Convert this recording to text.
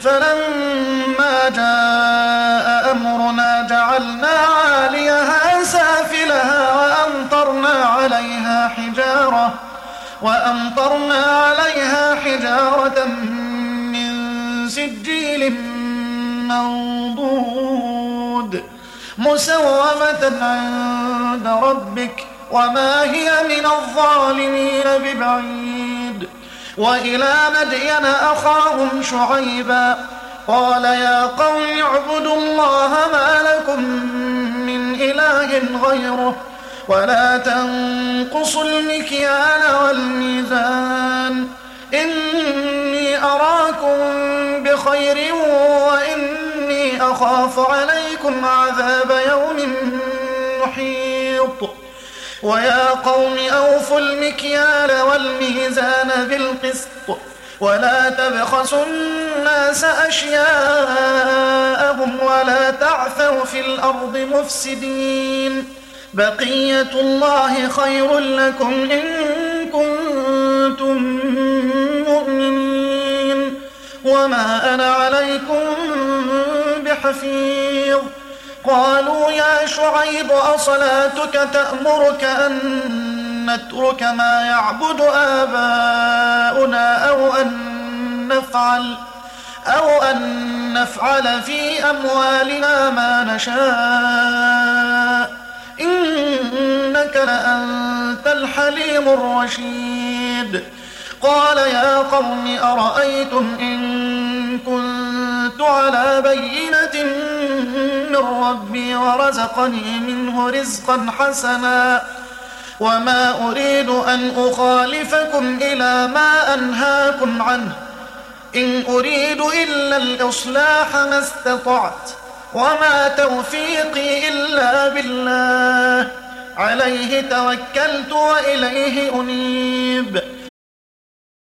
فلما جاء أمرنا جعلنا عاليها سافلها وأمطرنا عليها حجارة من سجيل منضود مسومة عند ربك وما هي من الظالمين ببعيد. وإلى مدين أخاهم شعيبا قال يا قوم اعبدوا الله ما لكم من إله غيره ولا تنقصوا المكيال والميزان إني أراكم بخير وإني أخاف عليكم عذاب يوم محيط. ويا قوم أوفوا المكيال والميزان بالقسط ولا تبخسوا الناس أشياءهم ولا تعثوا في الأرض مفسدين بقية الله خير لكم إن كنتم مؤمنين وما أنا عليكم بحفيظ. قالوا يا شعيب أصلاتك تأمرك أن نترك ما يعبد آباؤنا أو أن نفعل في أموالنا ما نشاء إنك لأنت الحليم الرشيد. قال يا قوم أرأيتم إن كنت على بينة من ربي ورزقني منه رزقا حسنا وما أريد أن أخالفكم إلى ما أنهاكم عنه إن أريد إلا الإصلاح ما استطعت وما توفيقي إلا بالله عليه توكلت وإليه أنيب.